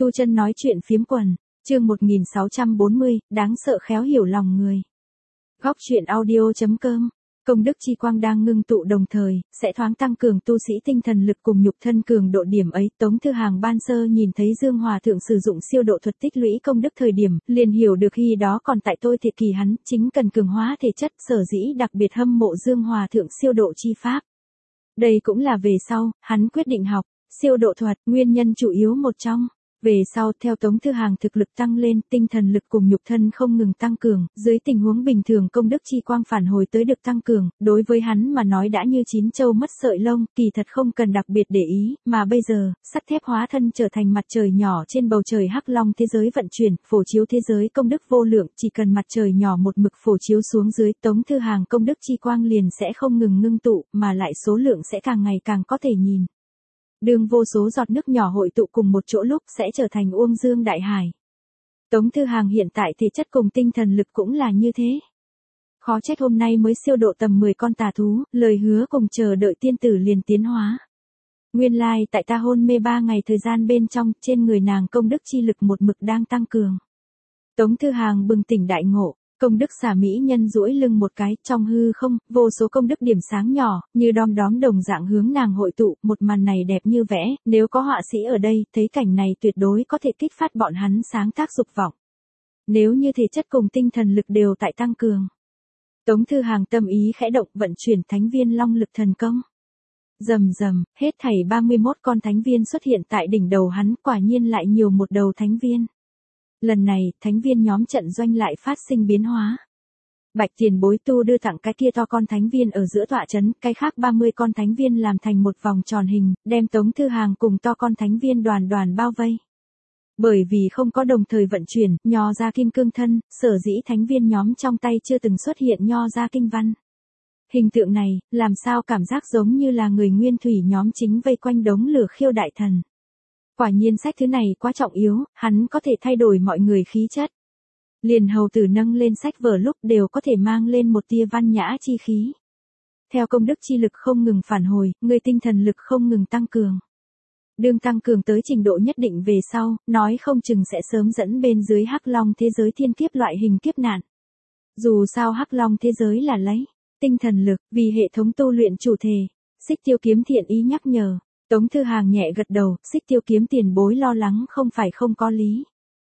Tu Chân nói chuyện phiếm quần, chương 1640, đáng sợ khéo hiểu lòng người. Góc truyện audio.com. Công đức chi quang đang ngưng tụ đồng thời, sẽ thoáng tăng cường tu sĩ tinh thần lực cùng nhục thân cường độ điểm ấy. Tống Thư Hàng ban sơ nhìn thấy Dương Hòa Thượng sử dụng siêu độ thuật tích lũy công đức thời điểm, liền hiểu được khi đó còn tại tôi thiệt kỳ hắn, chính cần cường hóa thể chất, sở dĩ đặc biệt hâm mộ Dương Hòa Thượng siêu độ chi pháp. Đây cũng là về sau, hắn quyết định học siêu độ thuật, nguyên nhân chủ yếu một trong. Về sau, theo Tống Thư Hàng thực lực tăng lên, tinh thần lực cùng nhục thân không ngừng tăng cường, dưới tình huống bình thường công đức chi quang phản hồi tới được tăng cường, đối với hắn mà nói đã như chín châu mất sợi lông, kỳ thật không cần đặc biệt để ý, mà bây giờ, sắt thép hóa thân trở thành mặt trời nhỏ trên bầu trời hắc long thế giới vận chuyển, phổ chiếu thế giới công đức vô lượng, chỉ cần mặt trời nhỏ một mực phổ chiếu xuống dưới, Tống Thư Hàng công đức chi quang liền sẽ không ngừng ngưng tụ, mà lại số lượng sẽ càng ngày càng có thể nhìn. Đường vô số giọt nước nhỏ hội tụ cùng một chỗ lúc sẽ trở thành uông dương đại hải. Tống Thư Hàng hiện tại thể chất cùng tinh thần lực cũng là như thế. Khó trách hôm nay mới siêu độ tầm 10 con tà thú, lời hứa cùng chờ đợi tiên tử liền tiến hóa. Nguyên lai tại ta hôn mê 3 ngày thời gian bên trong, trên người nàng công đức chi lực một mực đang tăng cường. Tống Thư Hàng bừng tỉnh đại ngộ. Công đức xả mỹ nhân duỗi lưng một cái, trong hư không, vô số công đức điểm sáng nhỏ, như đom đóm đồng dạng hướng nàng hội tụ, một màn này đẹp như vẽ, nếu có họa sĩ ở đây, thấy cảnh này tuyệt đối có thể kích phát bọn hắn sáng tác dục vọng. Nếu như thể chất cùng tinh thần lực đều tại tăng cường. Tống Thư Hàng tâm ý khẽ động vận chuyển thánh viên long lực thần công. Rầm rầm, hết thảy 31 con thánh viên xuất hiện tại đỉnh đầu hắn, quả nhiên lại nhiều một đầu thánh viên. Lần này, thánh viên nhóm trận doanh lại phát sinh biến hóa. Bạch Tiền Bối tu đưa tặng cái kia to con thánh viên ở giữa tọa trấn, cái khác 30 con thánh viên làm thành một vòng tròn hình, đem Tống Thư Hàng cùng to con thánh viên đoàn đoàn bao vây. Bởi vì không có đồng thời vận chuyển, nho ra kim cương thân, sở dĩ thánh viên nhóm trong tay chưa từng xuất hiện nho ra kinh văn. Hình tượng này, làm sao cảm giác giống như là người nguyên thủy nhóm chính vây quanh đống lửa khiêu đại thần. Quả nhiên sách thứ này quá trọng yếu, hắn có thể thay đổi mọi người khí chất. Liền hầu tử nâng lên sách vở lúc đều có thể mang lên một tia văn nhã chi khí. Theo công đức chi lực không ngừng phản hồi, người tinh thần lực không ngừng tăng cường. Đương tăng cường tới trình độ nhất định về sau, nói không chừng sẽ sớm dẫn bên dưới hắc long thế giới thiên kiếp loại hình kiếp nạn. Dù sao hắc long thế giới là lấy tinh thần lực, vì hệ thống tu luyện chủ thể. Xích Tiêu Kiếm thiện ý nhắc nhở. Tống Thư Hàng nhẹ gật đầu, Xích Tiêu Kiếm tiền bối lo lắng không phải không có lý.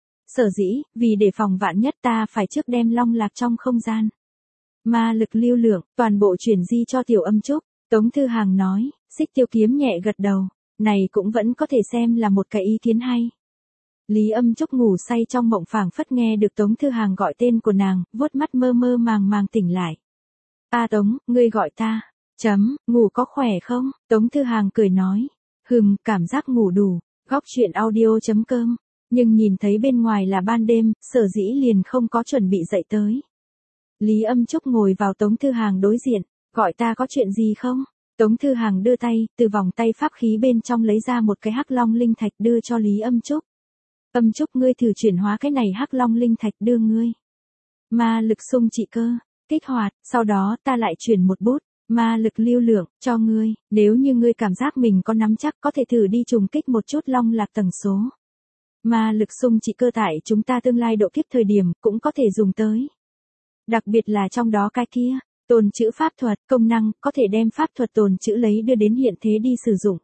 Sở dĩ, vì để phòng vạn nhất ta phải trước đem long lạc trong không gian. Ma lực lưu lượng, toàn bộ chuyển di cho Tiểu Âm Trúc. Tống Thư Hàng nói, Xích Tiêu Kiếm nhẹ gật đầu, này cũng vẫn có thể xem là một cái ý kiến hay. Lý Âm Trúc ngủ say trong mộng phảng phất nghe được Tống Thư Hàng gọi tên của nàng, vuốt mắt mơ mơ màng màng tỉnh lại. A Tống, ngươi gọi ta. Ngủ có khỏe không? Tống Thư Hàng cười nói. Cảm giác ngủ đủ. Góc truyện audio.com. Nhưng nhìn thấy bên ngoài là ban đêm, sở dĩ liền không có chuẩn bị dậy tới. Lý Âm Trúc ngồi vào Tống Thư Hàng đối diện. Gọi ta có chuyện gì không? Tống Thư Hàng đưa tay, từ vòng tay pháp khí bên trong lấy ra một cái hắc long linh thạch đưa cho Lý Âm Trúc. Âm Trúc ngươi thử chuyển hóa cái này hắc long linh thạch đưa ngươi. Ma lực xung trị cơ. Kích hoạt, sau đó ta lại chuyển một bút. Ma lực lưu lượng, cho ngươi, nếu như ngươi cảm giác mình có nắm chắc có thể thử đi trùng kích một chút long lạc tầng số. Ma lực xung trị cơ tại chúng ta tương lai độ kiếp thời điểm, cũng có thể dùng tới. Đặc biệt là trong đó cái kia, tồn trữ pháp thuật, công năng, có thể đem pháp thuật tồn trữ lấy đưa đến hiện thế đi sử dụng.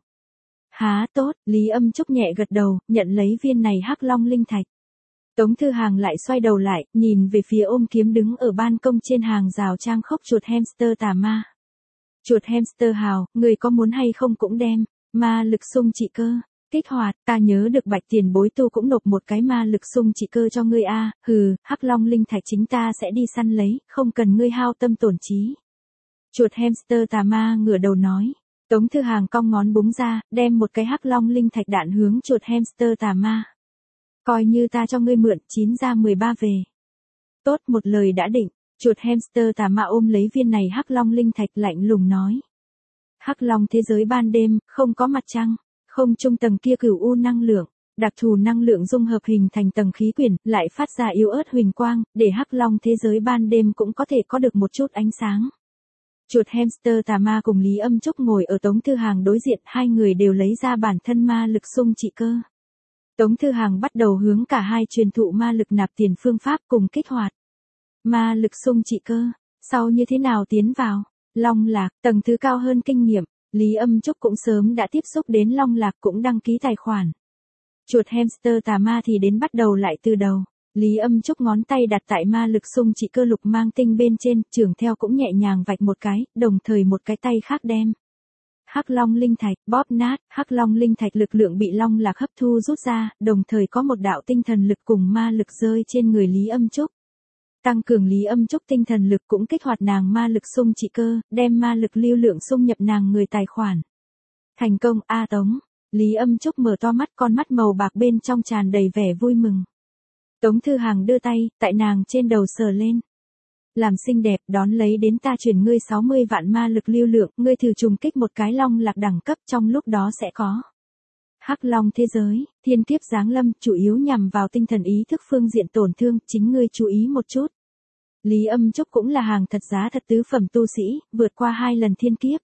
Há tốt, Lý Âm Trúc nhẹ gật đầu, nhận lấy viên này hắc long linh thạch. Tống Thư Hàng lại xoay đầu lại, nhìn về phía ôm kiếm đứng ở ban công trên hàng rào trang khốc chuột hamster tà ma. Chuột hamster hào, người có muốn hay không cũng đem, ma lực xung trị cơ, kích hoạt, ta nhớ được Bạch Tiền Bối tu cũng nộp một cái ma lực xung trị cơ cho ngươi a. Hắc long linh thạch chính ta sẽ đi săn lấy, không cần ngươi hao tâm tổn trí. Chuột hamster tà ma ngửa đầu nói. Tống Thư Hàng cong ngón búng ra, đem một cái hắc long linh thạch đạn hướng chuột hamster tà ma. Coi như ta cho ngươi mượn, 9 ra 13 về. Tốt, một lời đã định. Chuột hamster tà ma ôm lấy viên này hắc long linh thạch lạnh lùng nói. Hắc long thế giới ban đêm, không có mặt trăng, không trung tầng kia cửu u năng lượng, đặc thù năng lượng dung hợp hình thành tầng khí quyển, lại phát ra yếu ớt huỳnh quang, để hắc long thế giới ban đêm cũng có thể có được một chút ánh sáng. Chuột hamster tà ma cùng Lý Âm Trúc ngồi ở Tống Thư Hàng đối diện, hai người đều lấy ra bản thân ma lực xung trị cơ. Tống Thư Hàng bắt đầu hướng cả hai truyền thụ ma lực nạp tiền phương pháp cùng kích hoạt. Ma lực xung trị cơ, sau như thế nào tiến vào? Long Lạc, tầng thứ cao hơn kinh nghiệm, Lý Âm Trúc cũng sớm đã tiếp xúc đến Long Lạc cũng đăng ký tài khoản. Chuột hamster tà ma thì đến bắt đầu lại từ đầu. Lý Âm Trúc ngón tay đặt tại ma lực xung trị cơ lục mang tinh bên trên, trưởng theo cũng nhẹ nhàng vạch một cái, đồng thời một cái tay khác đem Hắc Long linh thạch bóp nát, Hắc Long linh thạch lực lượng bị Long Lạc hấp thu rút ra, đồng thời có một đạo tinh thần lực cùng ma lực rơi trên người Lý Âm Trúc. Tăng cường Lý Âm Trúc tinh thần lực cũng kích hoạt nàng ma lực xung trị cơ, đem ma lực lưu lượng xung nhập nàng người tài khoản. Thành công A Tống. Lý Âm Trúc mở to mắt, con mắt màu bạc bên trong tràn đầy vẻ vui mừng. Tống Thư Hàng đưa tay, tại nàng trên đầu sờ lên. Làm xinh đẹp, đón lấy đến ta chuyển ngươi 60 vạn ma lực lưu lượng, ngươi thử trùng kích một cái Long Lạc đẳng cấp, trong lúc đó sẽ có Hắc Long thế giới, thiên kiếp giáng lâm, chủ yếu nhằm vào tinh thần ý thức phương diện tổn thương, chính ngươi chú ý một chút. Lý Âm Trúc cũng là hàng thật giá thật tứ phẩm tu sĩ, vượt qua 2 lần thiên kiếp.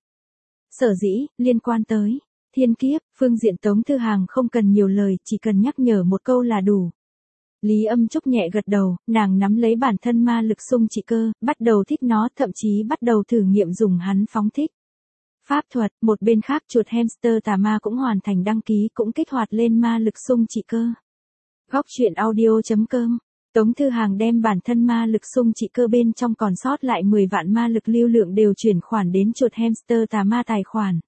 Sở dĩ, liên quan tới thiên kiếp, phương diện Tống Thư Hàng không cần nhiều lời, chỉ cần nhắc nhở một câu là đủ. Lý Âm Trúc nhẹ gật đầu, nàng nắm lấy bản thân ma lực xung trị cơ, bắt đầu thích nó, thậm chí bắt đầu thử nghiệm dùng hắn phóng thích pháp thuật. Một bên khác chuột hamster tà ma cũng hoàn thành đăng ký, cũng kích hoạt lên ma lực xung trị cơ. Góc truyện audio.com. Tống Thư Hàng đem bản thân ma lực xung trị cơ bên trong còn sót lại 10 vạn ma lực lưu lượng đều chuyển khoản đến chuột hamster tà ma tài khoản.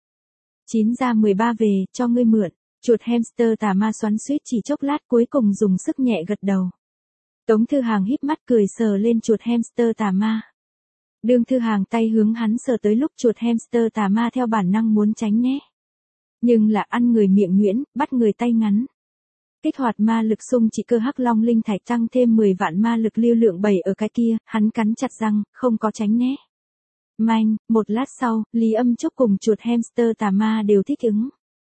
9 ra 13 về, cho ngươi mượn. Chuột hamster tà ma xoắn xuýt chỉ chốc lát, cuối cùng dùng sức nhẹ gật đầu. Tống Thư Hàng híp mắt cười sờ lên chuột hamster tà ma. Đương Thư Hàng tay hướng hắn sờ tới lúc chuột hamster tà ma theo bản năng muốn tránh né. Nhưng là ăn người miệng nhuyễn, bắt người tay ngắn. Kích hoạt ma lực xung trị cơ Hắc Long linh thạch tăng thêm 10 vạn ma lực lưu lượng 7 ở cái kia, hắn cắn chặt răng, không có tránh né. Manh, một lát sau, Lý Âm Trúc cùng chuột hamster tà ma đều thích ứng.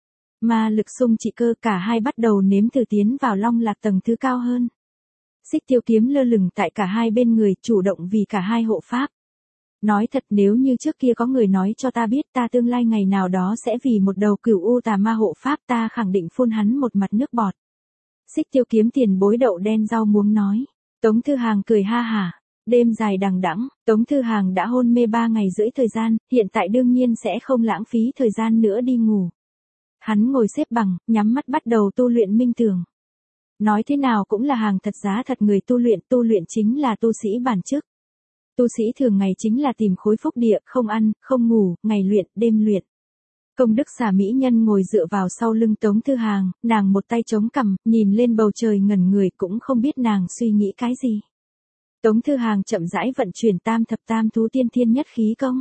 Ma lực xung trị cơ, cả hai bắt đầu nếm thử tiến vào Long Lạc tầng thứ cao hơn. Xích Tiêu kiếm lơ lửng tại cả hai bên người, chủ động vì cả hai hộ pháp. Nói thật, nếu như trước kia có người nói cho ta biết ta tương lai ngày nào đó sẽ vì một đầu cửu u tà ma hộ pháp, ta khẳng định phun hắn một mặt nước bọt. Xích Tiêu kiếm tiền bối đậu đen rau muống nói. Tống Thư Hàng cười ha hả. Đêm dài đằng đẵng, Tống Thư Hàng đã hôn mê 3 ngày rưỡi thời gian, hiện tại đương nhiên sẽ không lãng phí thời gian nữa đi ngủ. Hắn ngồi xếp bằng, nhắm mắt bắt đầu tu luyện minh tưởng. Nói thế nào cũng là hàng thật giá thật người tu luyện chính là tu sĩ bản chức. Tu sĩ thường ngày chính là tìm khối phúc địa, không ăn, không ngủ, ngày luyện, đêm luyện. Công đức xà mỹ nhân ngồi dựa vào sau lưng Tống Thư Hàng, nàng một tay chống cằm, nhìn lên bầu trời ngẩn người, cũng không biết nàng suy nghĩ cái gì. Tống Thư Hàng chậm rãi vận chuyển tam thập tam thú tiên thiên nhất khí công.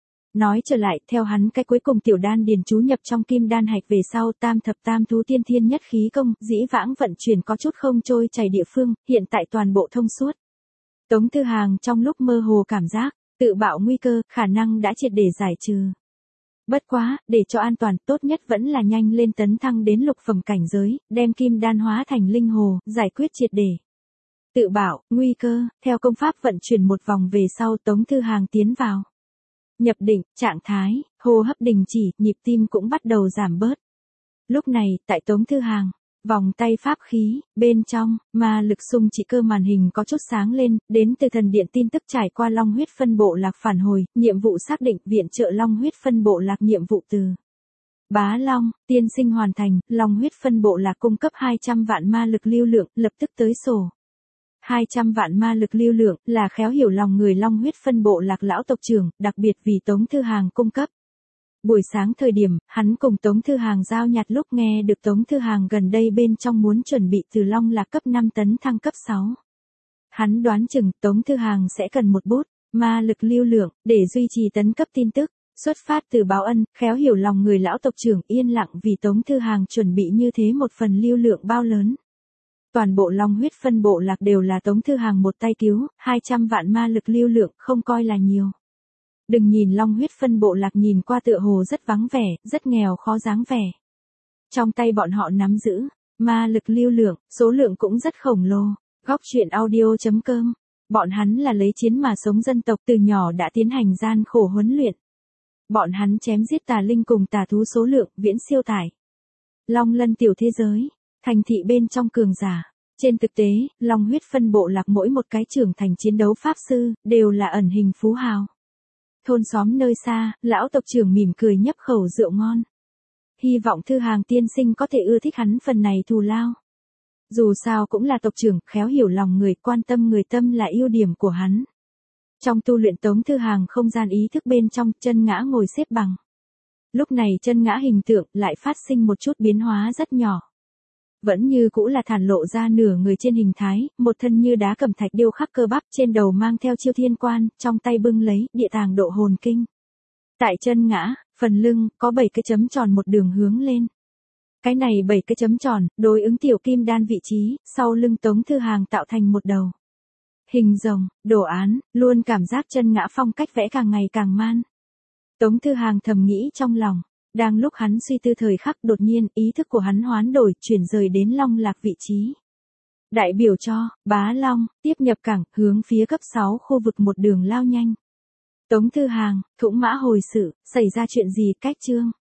Nói trở lại, theo hắn cái cuối cùng tiểu đan điền chú nhập trong kim đan hạch về sau, tam thập tam thú tiên thiên nhất khí công, dĩ vãng vận chuyển có chút không trôi chảy địa phương, hiện tại toàn bộ thông suốt. Tống Thư Hàng trong lúc mơ hồ cảm giác, tự bạo nguy cơ, khả năng đã triệt để giải trừ. Bất quá, để cho an toàn, tốt nhất vẫn là nhanh lên tấn thăng đến lục phẩm cảnh giới, đem kim đan hóa thành linh hồ, giải quyết triệt để. Tự bảo, nguy cơ, theo công pháp vận chuyển một vòng về sau Tống Thư Hàng tiến vào nhập định, trạng thái, hô hấp đình chỉ, nhịp tim cũng bắt đầu giảm bớt. Lúc này, tại Tống Thư Hàng, vòng tay pháp khí, bên trong, ma lực xung trị cơ màn hình có chút sáng lên, đến từ thần điện tin tức trải qua Long huyết phân bộ lạc phản hồi, nhiệm vụ xác định, viện trợ Long huyết phân bộ lạc nhiệm vụ từ Bá Long, tiên sinh hoàn thành, Long huyết phân bộ lạc cung cấp 200 vạn ma lực lưu lượng, lập tức tới sổ. 200 vạn ma lực lưu lượng là khéo hiểu lòng người Long huyết phân bộ lạc lão tộc trưởng, đặc biệt vì Tống Thư Hàng cung cấp. Buổi sáng thời điểm, hắn cùng Tống Thư Hàng giao nhặt lúc nghe được Tống Thư Hàng gần đây bên trong muốn chuẩn bị từ Long Lạc cấp 5 tấn thăng cấp 6. Hắn đoán chừng Tống Thư Hàng sẽ cần một bút ma lực lưu lượng để duy trì tấn cấp tin tức. Xuất phát từ báo ân, khéo hiểu lòng người lão tộc trưởng yên lặng vì Tống Thư Hàng chuẩn bị như thế một phần lưu lượng bao lớn. Toàn bộ Long huyết phân bộ lạc đều là Tống Thư Hàng một tay cứu, 200 vạn ma lực lưu lượng không coi là nhiều. Đừng nhìn Long huyết phân bộ lạc nhìn qua tựa hồ rất vắng vẻ, rất nghèo khó dáng vẻ. Trong tay bọn họ nắm giữ ma lực lưu lượng, số lượng cũng rất khổng lồ. Góc truyện audio.com. Bọn hắn là lấy chiến mà sống dân tộc, từ nhỏ đã tiến hành gian khổ huấn luyện. Bọn hắn chém giết tà linh cùng tà thú số lượng viễn siêu tải Long Lân tiểu thế giới. thành thị bên trong cường giả. Trên thực tế, Long huyết phân bộ lạc mỗi một cái trưởng thành chiến đấu pháp sư, đều là ẩn hình phú hào. Thôn xóm nơi xa, lão tộc trưởng mỉm cười nhấp khẩu rượu ngon. Hy vọng Thư Hàng tiên sinh có thể ưa thích hắn phần này thù lao. Dù sao cũng là tộc trưởng, khéo hiểu lòng người, quan tâm người tâm là ưu điểm của hắn. Trong tu luyện Tống Thư Hàng không gian ý thức bên trong, chân ngã ngồi xếp bằng. Lúc này chân ngã hình tượng lại phát sinh một chút biến hóa rất nhỏ. Vẫn như cũ là thản lộ ra nửa người trên hình thái, một thân như đá cẩm thạch điêu khắc cơ bắp, trên đầu mang theo chiêu thiên quan, trong tay bưng lấy địa tàng độ hồn kinh. Tại chân ngã, phần lưng, có 7 cái chấm tròn một đường hướng lên. Cái này 7 cái chấm tròn, đối ứng tiểu kim đan vị trí, sau lưng Tống Thư Hàng tạo thành một đầu. Hình rồng, đồ án, luôn cảm giác chân ngã phong cách vẽ càng ngày càng man. Tống Thư Hàng thầm nghĩ trong lòng. Đang lúc hắn suy tư thời khắc, đột nhiên, ý thức của hắn hoán đổi, chuyển rời đến Long Lạc vị trí. Đại biểu cho, Bá Long, tiếp nhập cảng, hướng phía cấp 6 khu vực một đường lao nhanh. Tống Thư Hàng, thũng mã hồi sự, xảy ra chuyện gì, cách chương.